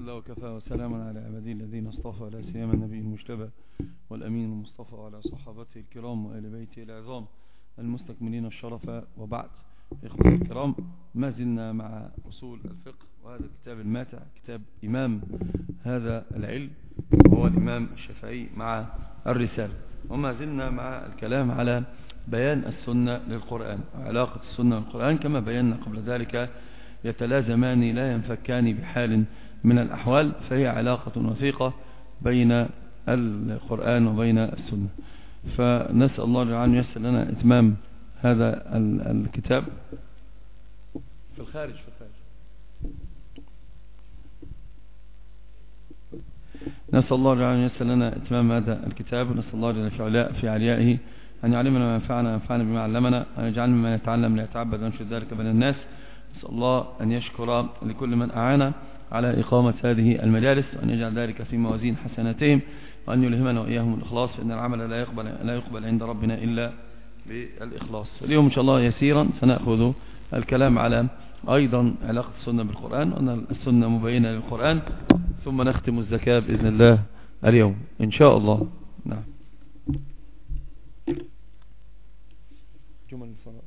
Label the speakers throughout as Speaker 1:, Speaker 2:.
Speaker 1: الله وكفى وسلام على عباده الذين اصطفى، لا سيما النبي المجتبى والأمين المصطفى وعلى صحابته الكرام وآل بيته العظام المستكملين الشرف، وبعد. إخوة الكرام، ما زلنا مع أصول الفقه، وهذا الكتاب الماتع كتاب إمام هذا العلم وهو الإمام الشافعي مع الرسالة، وما زلنا مع الكلام على بيان السنة للقرآن وعلاقة السنة والقرآن. كما بينا قبل ذلك يتلازمان لا ينفكان بحال من الأحوال، فهي علاقة وثيقة بين القرآن وبين السنة. فنسأل الله أن ييسر لنا إتمام هذا الكتاب في الخارج. نسأل الله أن ييسر لنا إتمام هذا الكتاب، ونسأل الله جل في عليائه أن يعلمنا ما ينفعنا وينفعنا بما علمنا، وأن يجعلنا ممن يتعلم ليتعبد وينشر ذلك بين الناس. نسأل الله أن يشكر لكل من أعان على إقامة هذه المجالس، وأن يجعل ذلك في موازين حسناتهم، وأن يلهمنا وإياهم الإخلاص، فإن العمل لا يقبل عند ربنا إلا بالإخلاص. اليوم إن شاء الله يسيرا سنأخذ الكلام على أيضا علاقة السنة بالقرآن، وأن السنة مبينة للقرآن، ثم نختم الزكاة بإذن الله اليوم إن شاء الله. نعم. جمل الفرائض.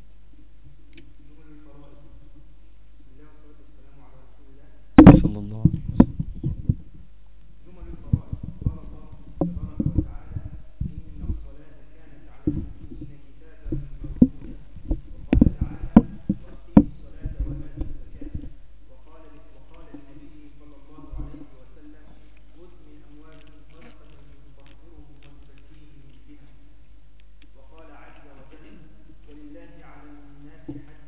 Speaker 1: صلى الله عليه وسلم.
Speaker 2: جمل الفرائض. قال الله تبارك وتعالى: إن الصلاة كانت على المؤمنين كتابا موقوتا. وقال تعالى: وأقيموا الصلاة وآتوا الزكاة. وقال للنبي صلى الله عليه وسلم: خذ من أموالهم صدقة تطهرهم وتزكيهم بها. وقال عز وجل: ولله على الناس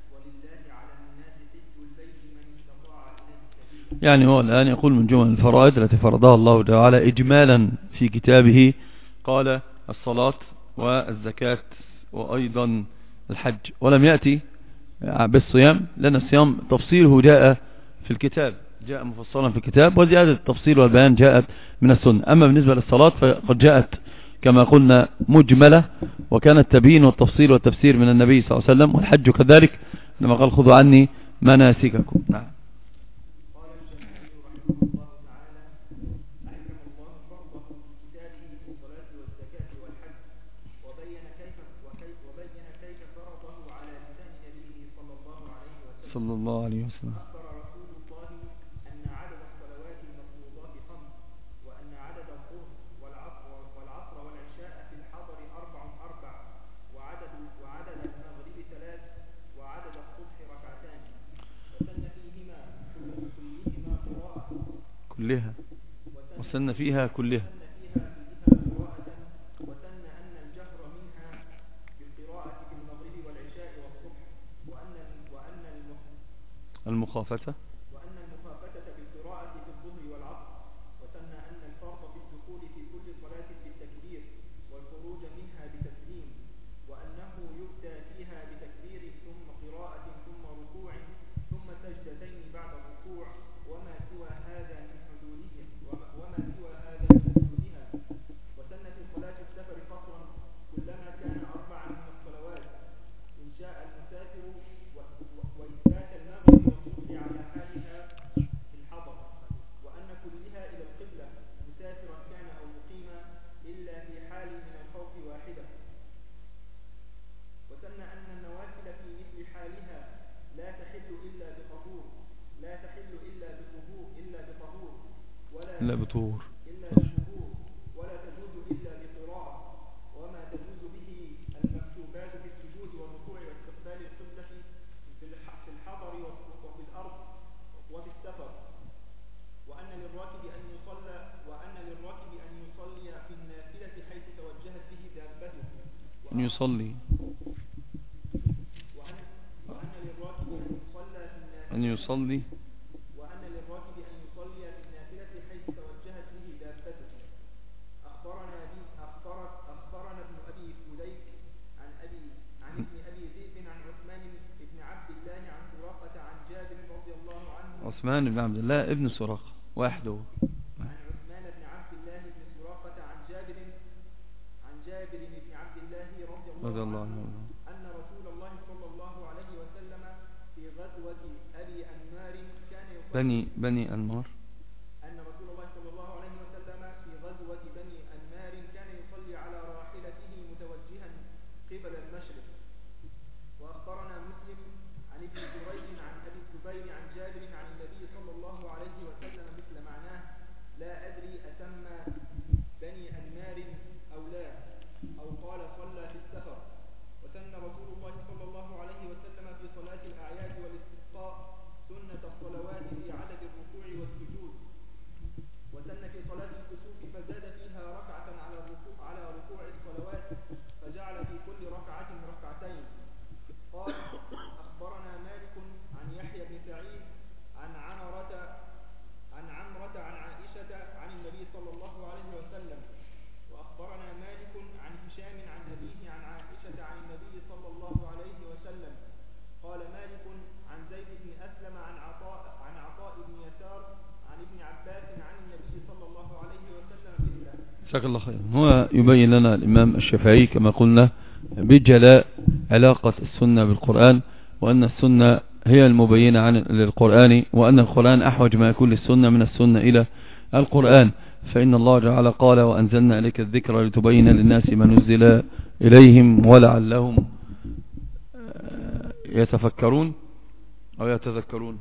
Speaker 2: حج البيت من استطاع إليه سبيلا.
Speaker 1: يعني هو الآن يقول من جمل الفرائض التي فرضها الله تعالى إجمالا في كتابه، قال الصلاة والزكاة وأيضا الحج، ولم يأتي بالصيام، لأن الصيام تفصيله جاء في الكتاب، جاء مفصلا في الكتاب، وزيادة التفصيل والبيان جاءت من السنة. أما بالنسبة للصلاة فقد جاءت كما قلنا مجملة، وكان التبيين والتفصيل والتفسير من النبي صلى الله عليه وسلم، والحج كذلك لما قال خذوا عني مناسككم. نعم.
Speaker 2: قال الشافعي رحمه الله تعالى: أحكم الله فرضه في كتابه في الصلاة والزكاة والحج، وبين كيف فرضه على لسان نبيه صلى الله عليه وسلم.
Speaker 1: صلى الله عليه وسلم.
Speaker 2: أخبر رسول الله أن عدد الصلوات المفروضات 5، وأن عدد الظهر والعصر والعشاء في الحضر 4، وعدد المغرب 3، وعدد الصبح 2 وسن فيهما قراءة
Speaker 1: كلها، وسن فيها كلها،
Speaker 2: قراءة، وسن أن الجهر منها بالقراءة في المغرب والعشاء والصبح،
Speaker 1: المخافتة
Speaker 2: بالقراءة في الظهر والعصر، وسن أن الفرض في الدخول في كل صلاة بالتكبير والخروج منها بتسليم، وأنه يبدأ فيها بتكبير ثم قراءة ثم ركوع ثم سجدتين بعد الركوع، وما سوى هذا من حدودها. وسن في صلاة السفر فصلا كلما كان 4 من الصلوات إن شاء المسافر، وإثبات المغرب والصبح على حالها في الحضر، وأن كلها إلى القبلة مسافرا كان أو مقيما، إلا في حال من الخوف واحدة. وسن أن النوافل في مثل حالها لا تحل إلا بطهور، ولا تجوز إلا بقراءة، وما تجوز به المكتوبات في السجود والركوع واستقبال القبلة في الحضر وفي الأرض وفي السفر. وأن للراكب أن يصلي في النافلة حيث توجهت به دابته.
Speaker 1: أن يصلي
Speaker 2: في النافلة حيث توجهت به دابته. أخبرنا ابن أبي فليك عن ابن أبي ذئب عن عثمان بن عبد الله عن سراقة عن جابر رضي الله عنه.
Speaker 1: عثمان بن عبد الله ابن سراقة وحده.
Speaker 2: عن عثمان بن عبد الله بن سراقة عن جابر بن عبد الله رضي الله عنه أن رسول الله صلى الله عليه وسلم في غزوة أبي أنمار كان يصلي.
Speaker 1: بني أنمار.
Speaker 2: أن الله عليه وسلم. وأخبرنا مالك عن هشام عن أبيه عن عائشة عن النبي صلى الله عليه وسلم. قال مالك عن زيد بن أسلم عن عطاء بن يسار عن ابن عباس عن النبي صلى الله عليه وسلم مثله.
Speaker 1: جزاك الله خير. هو يبين لنا الإمام الشافعي كما قلنا بجلاء علاقة السنة بالقرآن، وأن السنة هي المبينة للقرآن، وأن القرآن أحوج ما يكون للسنة من السنة إلى القرآن. فإن الله تعالى قال: وأنزلنا إليك الذكر لتبين للناس ما نزل إليهم ولعلهم يتفكرون أو يتذكرون.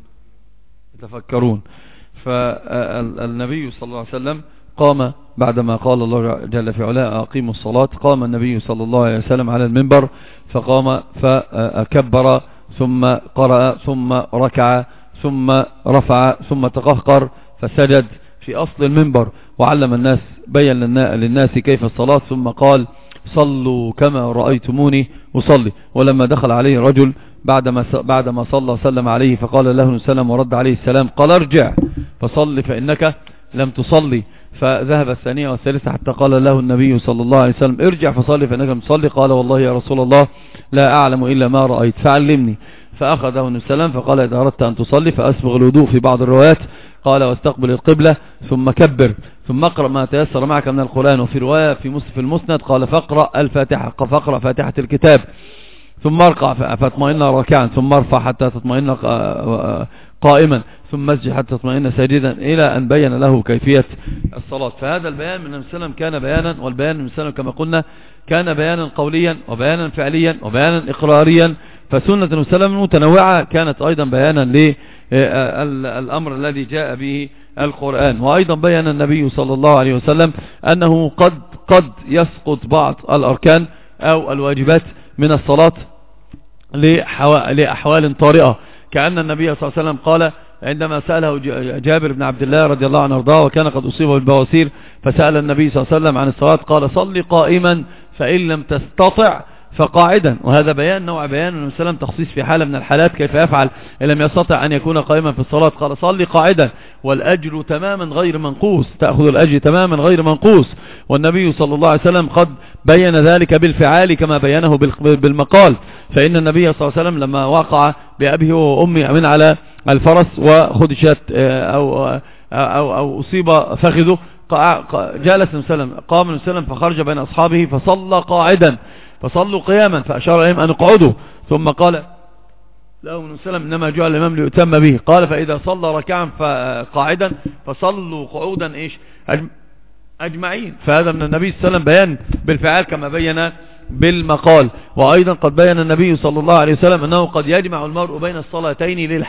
Speaker 1: فالنبي صلى الله عليه وسلم قام بعدما قال الله جل في علاه: أقيموا الصلاة. قام النبي صلى الله عليه وسلم على المنبر فقام فكبر ثم قرأ ثم ركع ثم رفع ثم تقهقر فسجد في أصل المنبر، وعلم الناس، بين للناس كيف الصلاة، ثم قال: صلوا كما رأيتموني أصلي. ولما دخل عليه رجل بعدما صلى سلم عليه فقال له السلام ورد عليه السلام، قال: ارجع فصل فإنك لم تصلي. فذهب الثانية والثالثة حتى قال له النبي صلى الله عليه وسلم: ارجع فصلي فإنك لم تصلي. قال: والله يا رسول الله لا أعلم إلا ما رأيت فعلمني. فأخذه السلام فقال: إذا أردت أن تصلي فأسبغ الوضوء في بعض الروايات، قال: واستقبل القبلة ثم كبر ثم اقرأ ما تيسر معك من القرآن. وفي رواية في المسند قال: فاقرأ فاتحة الكتاب ثم اركع فاطمئن راكعا ثم ارفع حتى تطمئن قائما ثم اسجد حتى تطمئن ساجدا، إلى أن بين له كيفية الصلاة. فهذا البيان من النبي صلى الله عليه وسلم كان بيانا، والبيان من النبي صلى الله عليه وسلم كما قلنا كان بيانا قوليا وبيانا فعليا وبيانا إقراريا. فسنة النبي صلى الله عليه وسلم متنوعة كانت أيضا بيانا للأمر الذي جاء به القرآن. وأيضا بيان النبي صلى الله عليه وسلم أنه قد يسقط بعض الأركان أو الواجبات من الصلاة لأحوال طارئة، كأن النبي صلى الله عليه وسلم قال عندما سأله جابر بن عبد الله رضي الله عنه وارضاه وكان قد أصيب بالبواسير، فسأل النبي صلى الله عليه وسلم عن الصلاة قال: صل قائما فإن لم تستطع فقاعدا. وهذا بيان نوع بيان النبي صلى الله عليه وسلم تخصيص في حالة من الحالات كيف يفعل إن لم يستطع أن يكون قائما في الصلاة. قال: صل قاعدا والأجر تماما غير منقوص، تأخذ الأجر تماما غير منقوص. والنبي صلى الله عليه وسلم قد بين ذلك بالفعال كما بينه بالمقال. فإن النبي صلى الله عليه وسلم لما وقع بأبيه وأمي من على الفرس وخدشت أو أصيب فخذه، جالس النبي صلى الله عليه وسلم، قام النبي صلى الله عليه وسلم فخرج بين أصحابه فصلى قاعدا فصلوا قياما فأشار إليهم أن اقعدوا، ثم قال له النبي صلى الله عليه وسلم: إنما جعل الإمام ليؤتم به. قال: فإذا صلى ركعا قاعدا فصلوا قعودا أجمعين. فهذا من النبي صلى الله عليه وسلم بيان بالفعال كما بين بالمقال. وأيضا قد بين النبي صلى الله عليه وسلم أنه قد يجمع المرء بين الصلاتين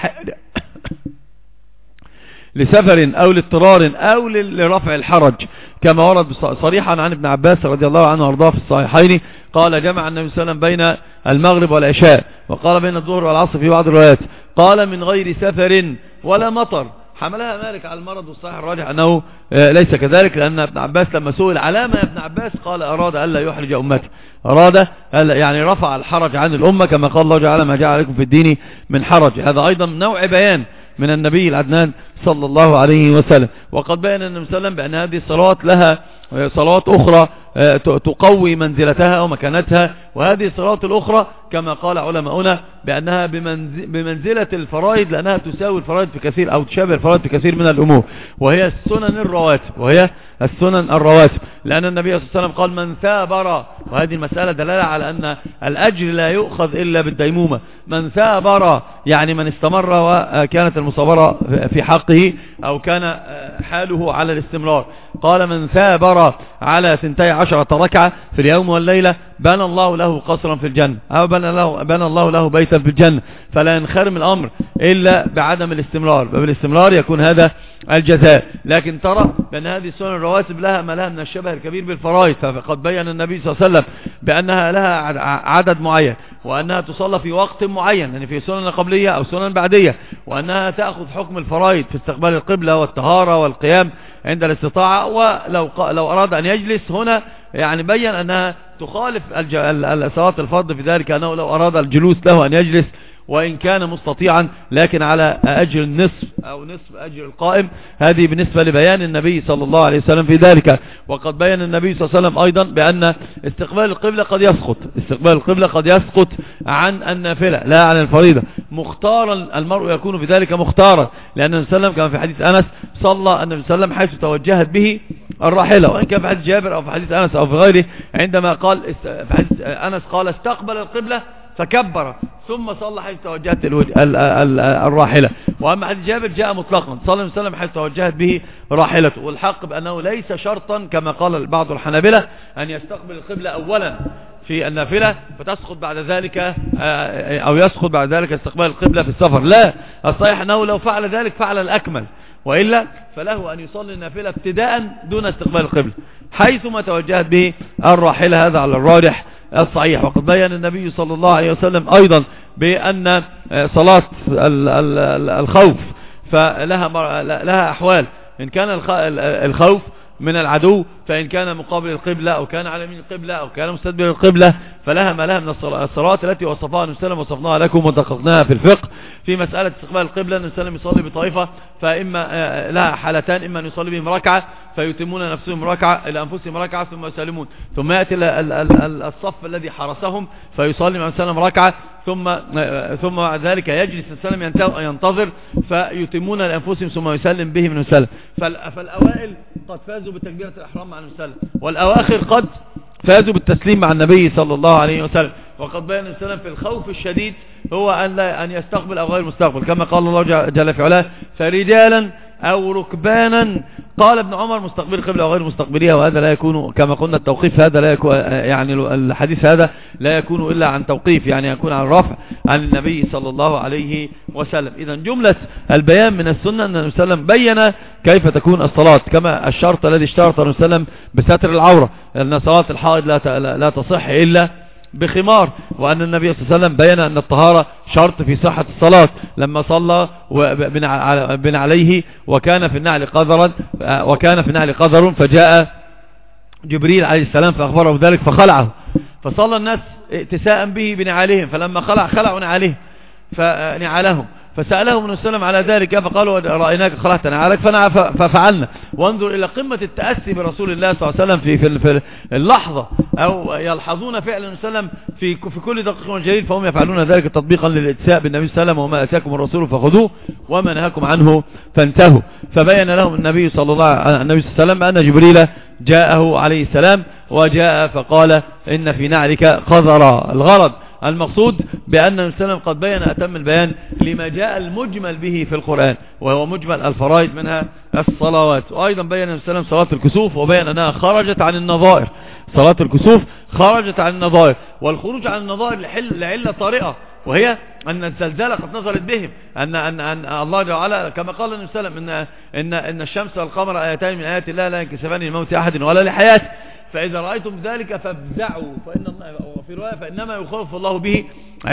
Speaker 1: لسفر أو لاضطرار أو لرفع الحرج، كما ورد صريحا عن ابن عباس رضي الله عنه وارضاه في الصحيحين قال: جمع النبي صلى الله عليه وسلم بين المغرب والعشاء، وقال بين الظهر والعصر في بعض الروايات، قال: من غير سفر ولا مطر. حملها مالك على المرض، والصحيح الراجح أنه ليس كذلك، لأن ابن عباس لما سئل علامة يا ابن عباس قال: أراد ألا يحرج أمته، أراد يعني رفع الحرج عن الأمة، كما قال الله تعالى: ما جعل عليكم في الدين من حرج. هذا أيضا نوع بيان من النبي العدنان صلى الله عليه وسلم. وقد بين النبي صلى الله عليه وسلم بأن هذه الصلوات لها صلوات أخرى تقوي منزلتها ومكانتها، وهذه الصلوات الأخرى كما قال علماؤنا بأنها بمنزلة الفرائض، لأنها تساوي الفرائض في كثير أو تشابه الفرائض في كثير من الأمور، وهي السنن الرواتب. لأن النبي صلى الله عليه وسلم قال: من ثابر، وهذه المسألة دلالة على أن الأجر لا يؤخذ إلا بالديمومة. من ثابر يعني من استمر وكانت المصابرة في حقه أو كان حاله على الاستمرار. قال: من ثابر على 12 ركعة في اليوم والليلة بنى الله له قصرا في الجنة، أو بنى الله له بيتا في الجنة. فلا ينخرم الأمر إلا بعدم الاستمرار، فبالاستمرار يكون هذا الجزاء. لكن ترى بأن هذه السنن الرواتب لها ما لها من الشبه الكبير بالفرائض، فقد بين النبي صلى الله عليه وسلم بأنها لها عدد معين، وأنها تصلى في وقت معين، يعني في سنن قبلية أو سنن بعدية، وأنها تأخذ حكم الفرائض في استقبال القبلة والطهارة والقيام عند الاستطاعة. ولو أراد أن يجلس هنا يعني بين أنها تخالف صلاة الفرض في ذلك، أنه لو أراد الجلوس له أن يجلس وإن كان مستطيعا لكن على أجر النصف أو نصف أجر القائم. هذه بالنسبة لبيان النبي صلى الله عليه وسلم في ذلك. وقد بيان النبي صلى الله عليه وسلم أيضا بأن استقبال القبلة قد يسقط عن النافلة لا عن الفريضة. مختارا المرء يكون في ذلك مختارا، لأن النبي صلى الله عليه وسلم كما في حديث أنس صلى النبي صلى الله عليه وسلم حيث توجهت به الراحلة، وإن كان في حديث جابر أو في حديث أنس أو في غيره عندما قال في حديث أنس قال استقبل القبلة فكبر ثم صلى حيث توجهت الراحلة. وأما حديث جابر جاء مطلقا صلى الله عليه وسلم حيث توجهت به راحلته. والحق بأنه ليس شرطا كما قال بعض الحنابلة أن يستقبل القبلة أولا في النافلة فتسقط بعد ذلك أو يسقط بعد ذلك استقبال القبلة في السفر. لا، الصحيح أنه لو فعل ذلك فعل الأكمل، وإلا فله أن يصلي النافلة ابتداء دون استقبال القبلة حيثما توجهت به الراحلة. هذا على الراجح الصحيح. وقد بيّن النبي صلى الله عليه وسلم أيضا بأن صلاة الخوف فلها أحوال، إن كان الخوف من العدو، فإن كان مقابل القبلة أو كان على يمين القبلة أو كان مستدبر القبلة فلها ما لها من الصلاة التي وصفها النبي صلى الله عليه وسلم وصفناها لكم ودققناها في الفقه. في مسألة استقبال القبلة النبي صلى الله عليه وسلم يصلي بطائفة، فإما لها حالتان، إما أن يصلي بهم ركعة فيتمون نفسهم ركعة إلى أنفسهم ركعة ثم يسلمون، ثم يأتي الصف الذي حرسهم فيصلي مع السلام ركعة ثم بعد ذلك يجلس السلام ينتظر فيتمون لأنفسهم ثم يسلم بهم من السلام. فالأوائل قد فازوا بتكبيرة الإحرام مع النبي صلى الله عليه وسلم، والأواخر قد فازوا بالتسليم مع النبي صلى الله عليه وسلم. وقد بيّن النبي صلى الله عليه وسلم في الخوف الشديد هو أن يستقبل أو غير مستقبل، كما قال الله جل في علاه فرجالا أو ركبانا. قال ابن عمر مستقبل القبلة أو غير مستقبليها، وهذا لا يكون كما قلنا التوقيف هذا لا يكون، يعني الحديث هذا لا يكون إلا عن توقيف، يعني يكون عن رفع عن النبي صلى الله عليه وسلم. إذا جملة البيان من السنة أن النبي صلى الله عليه وسلم بيّن كيف تكون الصلاة، كما الشرط الذي اشترط النبي صلى الله عليه وسلم بستر العورة، لأن صلاة الحائض لا تصح إلا بخمار، وأن النبي صلى الله عليه وسلم بيّن أن الطهارة شرط في صحة الصلاة لما صلى بن عليه وكان في النعل قذر فجاء جبريل عليه السلام فأخبره ذلك فخلعه، فصلى الناس اتساء به بنعالهم، فلما خلعوا نعالهم فسألهم النبي صلى الله عليه وسلم على ذلك فقالوا رأيناك خلعت نعالك ففعلنا. وانظر إلى قمة التأسي برسول الله صلى الله عليه وسلم في اللحظة، أو يلحظون فعل النبي صلى الله عليه وسلم في كل دقيقة وجليل، فهم يفعلون ذلك تطبيقا للاتساء بالنبي صلى الله عليه وسلم، وما أتاكم الرسول فخذوه وما نهاكم عنه فانتهوا. فبين لهم النبي صلى الله عليه وسلم أن جبريل جاءه عليه السلام وجاء فقال إن في نعلك قذرا. الغرض المقصود بأن النبي صلى الله عليه وسلم قد بيّن أتم البيان لما جاء المجمل به في القرآن، وهو مجمل الفرائض منها الصلوات. وأيضا بيّن النبي صلى الله عليه وسلم صلاة الكسوف، وبيّن أنها خرجت عن النظائر. صلاة الكسوف خرجت عن النظائر، والخروج عن النظائر لعلة طارئة، وهي أن الزلزال قد نزلت بهم، أن الله جل وعلا كما قال النبي صلى الله عليه وسلم إن الشمس والقمر آيتان من آيات الله لا ينكسفان لموت أحد ولا لحياته، فإذا رأيتم ذلك فافزعوا، وفي رواية فإنما يخوف الله به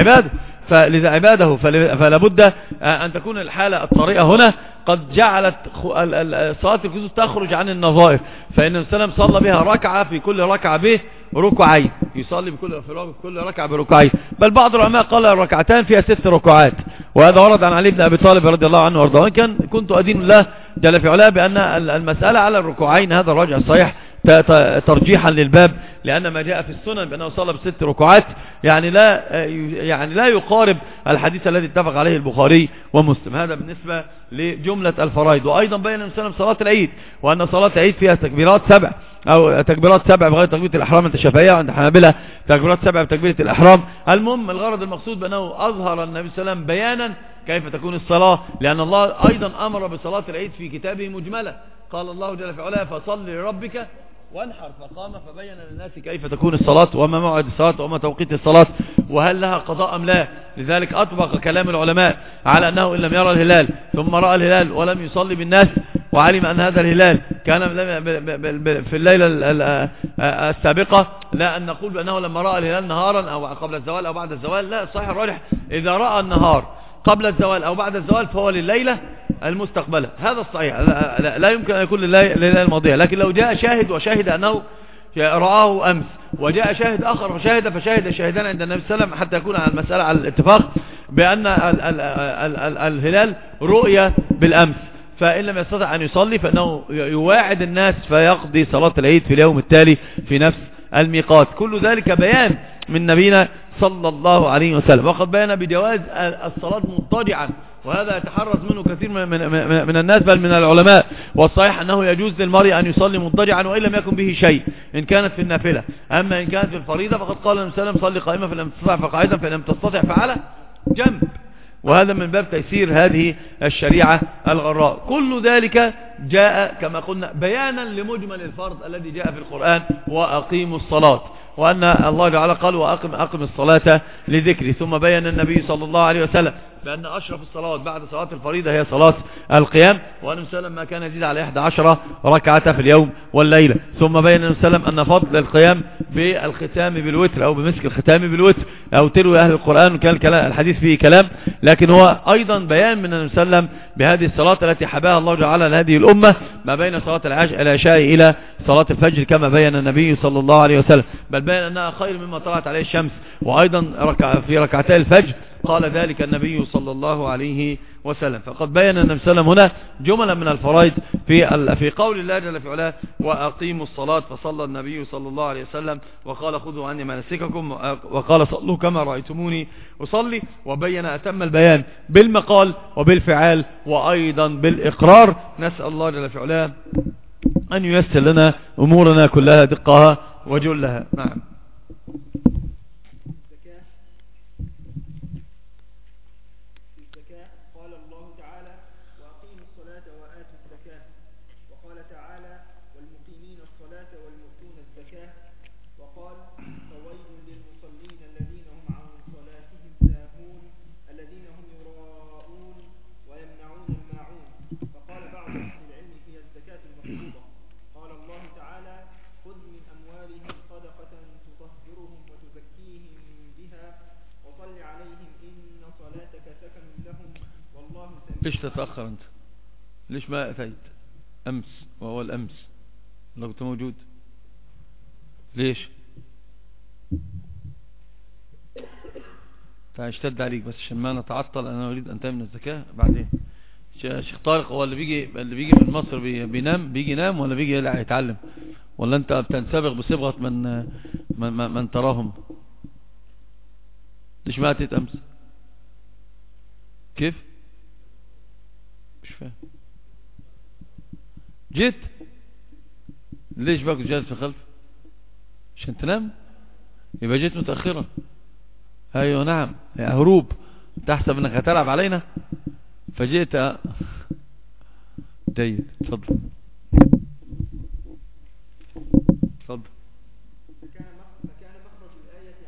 Speaker 1: عباده. فلا بد أن تكون الحالة الطارئة هنا قد جعلت صلاة الكسوف تخرج عن النظائر، فإن السلام صلى بها ركعة في كل ركعة به ركعين، يصلي في كل ركعة بركعين، بل بعض العلماء قال الركعتان فيها 6 ركعات، وهذا ورد عن علي بن أبي طالب رضي الله عنه وارضاه. كنت أدين الله جل في علاه بأن المسألة على الركوعين هذا الراجع الصحيح ترجيحا للباب، لأن ما جاء في السنن بأنه صلى ب6 ركعات يعني لا يقارب الحديث الذي اتفق عليه البخاري ومسلم. هذا بالنسبة لجملة الفرائض. وأيضا بين النبي صلى الله عليه وسلم صلاة العيد، وأن صلاة العيد فيها تكبيرات 7 أو تكبيرات 7 بغير تكبيرة الإحرام عند الشافعية، وعند الحنابلة تكبيرات 7 بتكبيرة الإحرام. المهم الغرض المقصود بأنه أظهر النبي صلى الله عليه وسلم بيانا كيف تكون الصلاة، لأن الله أيضا أمر بصلاة العيد في كتابه مجملة، قال الله جل في علاه فصل لربك وانحر، فقام فبين للناس كيف تكون الصلاة وما موعد الصلاة وما توقيت الصلاة وهل لها قضاء أم لا. لذلك أطبق كلام العلماء على أنه إن لم يرى الهلال ثم رأى الهلال ولم يصلي بالناس وعلم أن هذا الهلال كان في الليلة السابقة، لا أن نقول بأنه لما رأى الهلال نهارا أو قبل الزوال أو بعد الزوال، لا، الصحيح الراجح إذا رأى النهار قبل الزوال أو بعد الزوال فهو لليلة المستقبلة، هذا الصحيح، لا يمكن أن يكون لليلة الماضية. لكن لو جاء شاهد وشاهد أنه رآه أمس، وجاء شاهد آخر فشاهد الشاهدان عند النبي صلى الله عليه وسلم حتى يكون على المسألة على الاتفاق
Speaker 3: بأن الهلال رؤية بالأمس، فإن لم يستطع أن يصلي فإنه يواعد الناس فيقضي صلاة العيد في اليوم التالي في نفس الميقات. كل ذلك بيان من نبينا صلى الله عليه وسلم. وقد بيان بجواز الصلاة مضطجعا، وهذا يتحرز منه كثير من الناس بل من العلماء. والصحيح أنه يجوز للمرء أن يصلي مضطجعا وإن لم يكن به شيء إن كانت في النافلة. أما إن كانت في الفريضة فقد قال النبي صلى الله عليه وسلم: صلي قائما فإن لم تستطع فقاعدا فإن لم تستطع فعلى جنب. وهذا من باب تيسير هذه الشريعة الغراء. كل ذلك جاء كما قلنا بيانا لمجمل الفرض الذي جاء في القرآن: وأقيموا الصلاة، وأن الله تعالى قال: وأقم الصلاة لذكري. ثم بيان النبي صلى الله عليه وسلم بأن أشرف الصلوات بعد صلاة الفريضة هي صلاة القيام، وأن وسلم ما كان يزيد على 11 ركعة في اليوم والليلة. ثم بين وسلم أن فضل القيام بالختام بالوتر أو بمسك الختام بالوتر أو تلو أهل القرآن، كان الحديث فيه كلام، لكن هو أيضا بيان من النبي صلى الله عليه وسلم بهذه الصلاة التي حباها الله تعالى لهذه الأمة ما بين صلاة العشاء إلى صلاة الفجر كما بين النبي صلى الله عليه وسلم، بل بين أنها خير مما طلعت عليه الشمس. وأيضا في ركعتي الفجر قال ذلك النبي صلى الله عليه وسلم. فقد بين النبي صلى الله عليه وسلم هنا جملا من الفرائض في قول الله جل في علاه: وأقيموا الصلاة. فصلى النبي صلى الله عليه وسلم وقال: خذوا عني مناسككم، وقال: صلوا كما رأيتموني أصلي. وبين أتم البيان بالمقال وبالفعال وأيضا بالإقرار. نسأل الله جل في علاه أن ييسر لنا أمورنا كلها دقها وجلها. نعم. ليش تتأخر أنت؟ ليش ما أتيت أمس وهو الأمس لو كنت موجود؟ ليش؟ اشتد عليك بس عشان ما نتعطل. أنا أريد أن انتهي من الزكاة بعدين. شيخ طارق هو اللي بيجي من مصر بيجي ينام ولا بيجي يتعلم، ولا أنت بتنسبق بصبغة من تراهم؟ ليش ما أتيت أمس؟ كيف؟ مش فاهم. جيت ليش بقى جالس في خلف؟ عشان تنام؟ يبقى جيت متأخرة. ايوه نعم، يا هروب، تحسب انك هتلعب علينا فجيت. جيد، اتفضل اتفضل.
Speaker 2: فكان مخرج الآية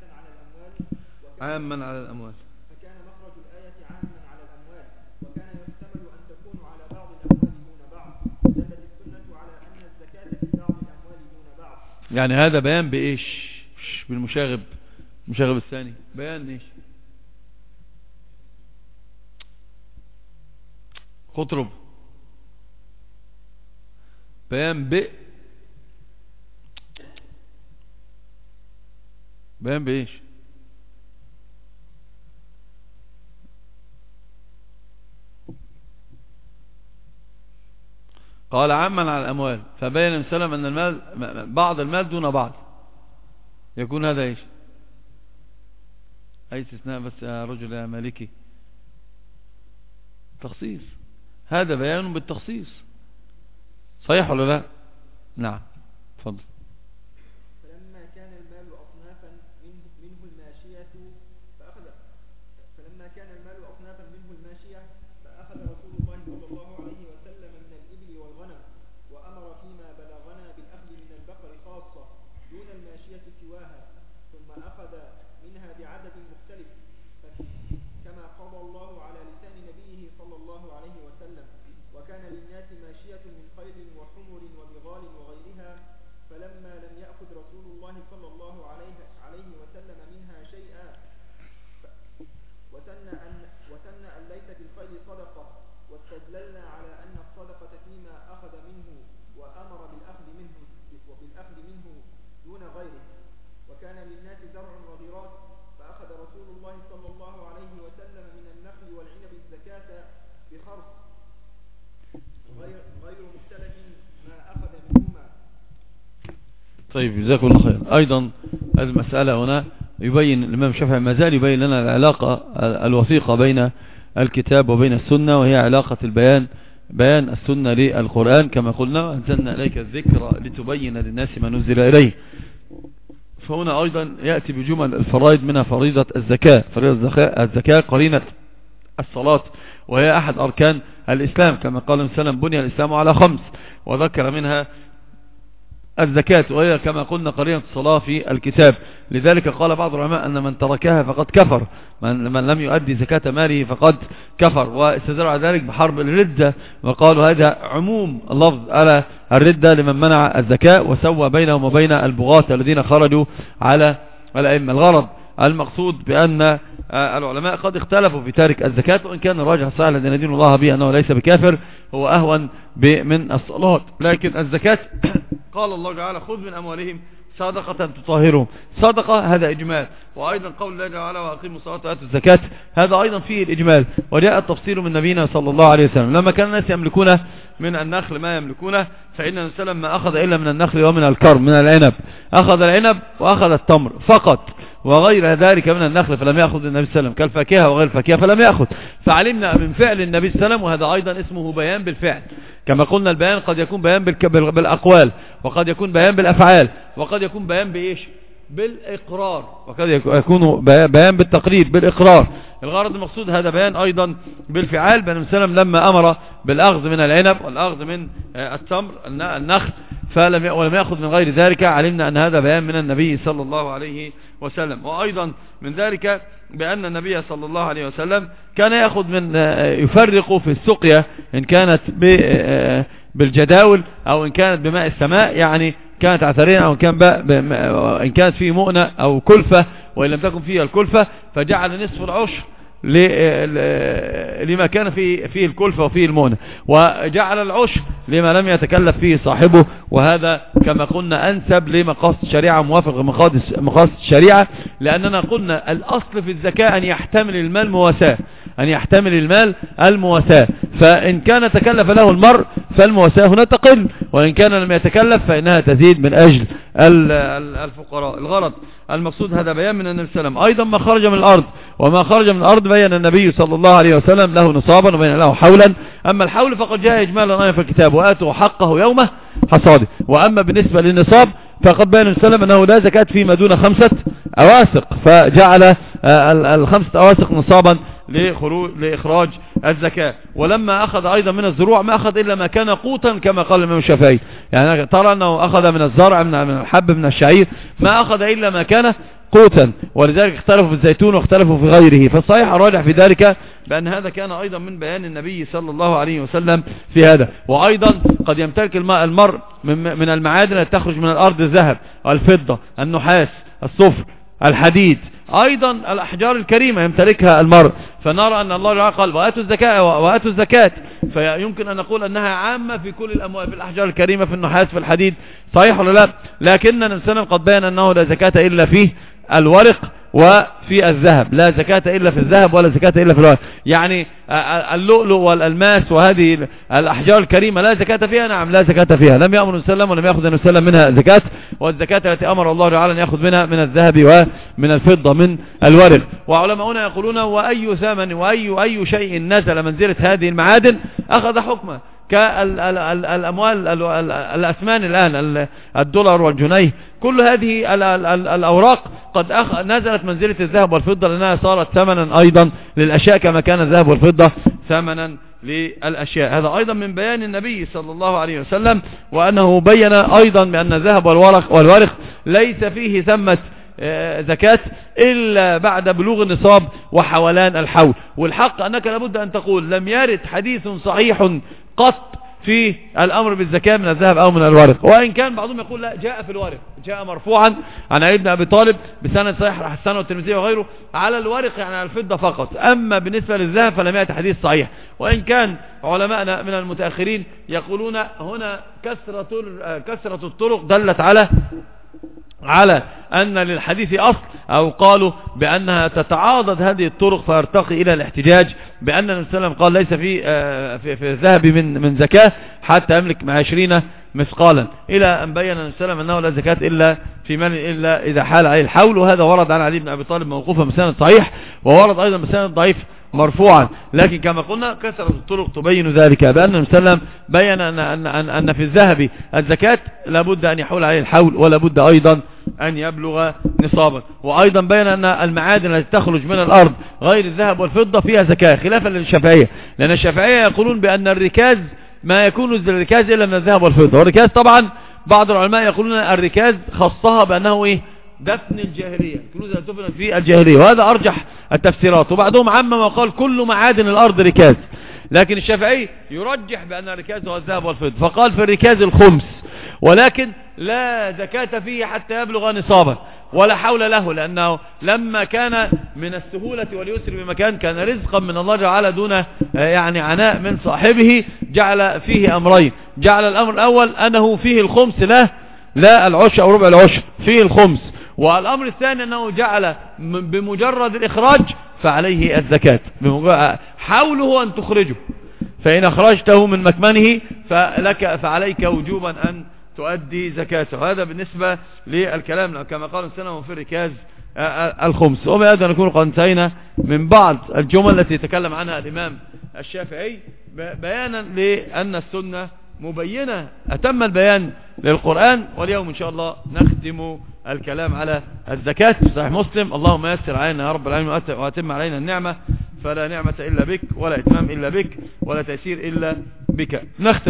Speaker 3: عاما على الأموال.
Speaker 2: فكان مخرج الآية عاما على الأموال، وكان يحتمل أن تكون على بعض الأموال دون بعض، دلت السنة على أن الزكاة في بعض الأموال دون بعض.
Speaker 3: يعني هذا بيان بإيش؟ بالمشاغب، المشاغب الثاني بيان إيش؟ خطرب بيان بيان بإيش؟ قال عاما على الأموال، فبين السلام أن المال بعض المال دون بعض، يكون هذا إيش؟ أي استثناء بس يا رجل يا مالكي، تخصيص. هذا بيان بالتخصيص، صحيح ولا لا؟ نعم، تفضل.
Speaker 2: فلما كان المال أصنافا منه الماشية فأخذ رسول الله صلى الله عليه وسلم من الإبل والغنم، وأمر فيما بلغنا بالأخذ من البقر خاصة دون الماشية سواها، ثم أخذ منها بعدد مختلف كما قضى الله على لسان نبيه صلى الله عليه وسلم. وكان للناس ماشية من خيل وحمر وبغال وغيرها، فلما لم يأخذ رسول الله صلى الله عليه وسلم منها شيئا وسن أن ليس بالخيل صدقة، واستدللنا على أن الصدقة فيما أخذ منه، وأمر بالأخذ منه دون غيره. وكان للناس زرع وغراس، فأخذ رسول الله صلى الله عليه وسلم
Speaker 3: طيب جزاكم الله خير. أيضا هذه المسألة هنا يبين الإمام الشافعي ما زال يبين لنا العلاقة الوثيقة بين الكتاب وبين السنة، وهي علاقة بيان السنة للقرآن كما قلنا أنزلنا إليك الذكر لتبين للناس ما نزل إليه. فهنا أيضا يأتي بجمل الفرائض منها فريضة الزكاة. فريضة الزكاة قرينة الصلاة، وهي أحد أركان الإسلام كما قال النبي صلى الله عليه وسلم بني الإسلام على 5، وذكر منها الزكاة، وهي كما قلنا قرينة الصلاة في الكتاب. لذلك قال بعض العلماء أن من تركها فقد كفر، من لم يؤدي زكاة ماله فقد كفر، واستدلوا على ذلك بحرب الردة، وقالوا هذا عموم اللفظ على الردة لمن منع الزكاة وسوى بينهم وبين البغاة الذين خرجوا على الأئمة. الغرض المقصود بأن العلماء قد اختلفوا في تارك الزكاة، وإن كان الراجح الصحيح الذي ندين الله به أنه ليس بكافر هو أهون من الصلاة. لكن الزكاة قال الله تعالى خذ من أموالهم صدقة تطهرهم، صدقة هذا إجمال. وأيضا قول الله تعالى وأقيموا الصلاة وآتوا الزكاة هذا أيضا فيه الإجمال. وجاء التفصيل من نبينا صلى الله عليه وسلم لما كان الناس يملكون من النخل ما يملكونه، فإن النبي صلى الله عليه وسلم ما أخذ إلا من النخل ومن الكرم من العنب، أخذ العنب وأخذ التمر فقط، وغير ذلك من النخل فلم يأخذ النبي صلى الله عليه وسلم، كالفاكهة وغير الفاكهة فلم يأخذ. فعلمنا من فعل النبي صلى الله عليه وسلم، وهذا أيضا اسمه بيان بالفعل. كما قلنا البيان قد يكون بيان بالأقوال، وقد يكون بيان بالأفعال، وقد يكون بيان بإيش؟ بالإقرار، وقد يكون بيان بالتقرير بالإقرار. الغرض المقصود هذا بيان أيضا بالفعال. بن مسلم لما أمر بالأخذ من العنب والأخذ من التمر النخل ولم يأخذ من غير ذلك، علمنا أن هذا بيان من النبي صلى الله عليه وسلم. وأيضا من ذلك بأن النبي صلى الله عليه وسلم كان يأخذ من يفرق في السقيا إن كانت بالجداول أو إن كانت بماء السماء، يعني كانت عثرين أو إن كانت فيه مؤنة أو كلفة، وإن لم تكن فيها الكلفة فجعل نصف العشر لما كان فيه الكلفة وفيه المؤنة، وجعل العشر لما لم يتكلف فيه صاحبه. وهذا كما قلنا أنسب لمقاصد الشريعة، موافق مقاصد الشريعة، لأننا قلنا الأصل في الزكاة أن يحتمل المال مواساة، أن يحتمل المال المواساة. فإن كان تكلف له المرء فالمواساة هنا تقل، وإن كان لم يتكلف فإنها تزيد من أجل الفقراء. الغرض المقصود هذا بيان من النبي صلى الله عليه وسلم. أيضا ما خرج من الأرض، وما خرج من الأرض بيّن النبي صلى الله عليه وسلم له نصابا وبين له حولا. أما الحول فقد جاء إجمالا أيضا في الكتاب وآتوا حقه يوم حصاده. وأما بالنسبة للنصاب فقد بيّن النبي صلى الله عليه وسلم أنه لا زكاة فيما دون 5 أواسق، فجعل 5 أواسق نصابا لإخراج الزكاة. ولما أخذ أيضا من الزروع ما أخذ إلا ما كان قوتا كما قال الإمام الشافعي، يعني ترى أنه أخذ من الزرع من الحب من الشعير ما أخذ إلا ما كان قوتا، ولذلك اختلفوا في الزيتون واختلفوا في غيره. فالصحيح الراجح في ذلك بأن هذا كان أيضا من بيان النبي صلى الله عليه وسلم في هذا. وأيضا قد يمتلك المرء من المعادن التي تخرج من الأرض الذهب الفضة النحاس الصفر الحديد، أيضا الأحجار الكريمة يمتلكها المرء. فنرى أن الله قال وآتوا الزكاة، فيمكن أن نقول أنها عامة في كل الأموال، في الأحجار الكريمة في النحاس في الحديد، صحيح ولا لا؟ لكن النبي قد بيان أنه لا زكاة إلا فيه الورق وفي الذهب، لا زكاة إلا في الذهب ولا زكاة إلا في الورق. يعني اللؤلؤ والألماس وهذه الأحجار الكريمة لا زكاة فيها، نعم لا زكاة فيها، لم يأمر النبي صلى الله عليه وسلم ولم يأخذ النبي صلى الله عليه وسلم منها زكاة. والزكاة التي أمر الله تعالى أن يأخذ منها من الذهب ومن الفضة من الورق. وعلماؤنا يقولون وأي ثمن وأي شيء نزل منزلة هذه المعادن أخذ حكمه، كالأموال الأثمان الآن الدولار والجنيه، كل هذه الأوراق قد نزلت منزلة الذهب والفضة، لأنها صارت ثمنا أيضا للأشياء كما كان الذهب والفضة ثمنا للأشياء. هذا أيضا من بيان النبي صلى الله عليه وسلم، وأنه بين أيضا بأن الذهب والورق ليس فيه ثمة زكاة إلا بعد بلوغ النصاب وحولان الحول. والحق أنك لابد أن تقول لم يرد حديث صحيح قط في الأمر بالزكاة من الذهب أو من الورق، وإن كان بعضهم يقول لا جاء في الورق، جاء مرفوعا عن علي بن أبي طالب بسند صحيح حسنه والترمذي وغيره على الورق يعني على الفضة فقط. أما بالنسبة للذهب فلم يأتي حديث صحيح، وإن كان علماءنا من المتأخرين يقولون هنا كثرة الطرق دلت على أن للحديث أصل، أو قالوا بأنها تتعاضد هذه الطرق فيرتقي إلى الاحتجاج بأن النبي صلى الله عليه وسلم قال ليس في الذهب من زكاة حتى يملك 20 مثقالا، إلى أن بين النبي صلى الله عليه وسلم أنه لا زكاة إلا في مال إلا إذا حال عليه الحول. وهذا ورد عن علي بن أبي طالب موقوفا بسند صحيح، وورد أيضا بسند ضعيف مرفوعا، لكن كما قلنا كثرة الطرق تبين ذلك، بأن النبي صلى الله عليه وسلم بين أن في الذهب الزكاة لابد أن يحول عليه الحول، ولا بد أيضا أن يبلغ نصابا. وأيضا بين أن المعادن التي تخرج من الأرض غير الذهب والفضة فيها زكاة، خلافا للشافعية، لأن الشافعية يقولون بأن الركاز ما يكون الركاز إلا من الذهب والفضة. والركاز طبعا بعض العلماء يقولون الركاز خصها بأنه إيه؟ دفن الجاهلية، الكنوز التي دفنت في الجاهلية، وهذا أرجح التفسيرات. وبعضهم عمم وقال كل معادن الأرض ركاز، لكن الشافعي يرجح بأن الركاز هو الذهب والفضة، فقال في الركاز الخمس، ولكن لا زكاة فيه حتى يبلغ نصابا ولا حول له، لأنه لما كان من السهولة واليسر بمكان كان رزقا من الله تعالى دون يعني عناء من صاحبه، جعل فيه أمرين. جعل الأمر الأول أنه فيه الخمس لا العشر أو ربع العشر، فيه الخمس. والأمر الثاني أنه جعل بمجرد الإخراج فعليه الزكاة، حوله أن تخرجه، فإن أخرجته من مكمنه فعليك وجوبا أن تؤدي زكاته. هذا بالنسبة للكلام كما قال السنة في الركاز الخمس. وبهذا نكون قد انتهينا من بعض الجمل التي يتكلم عنها الإمام الشافعي، بيانا لأن السنة مبينة أتم البيان للقرآن. واليوم إن شاء الله نختم الكلام على الزكاة في صحيح مسلم. اللهم يسر علينا يا رب العالمين وأتم علينا النعمة، فلا نعمة إلا بك، ولا إتمام إلا بك، ولا تيسير إلا بك. نختم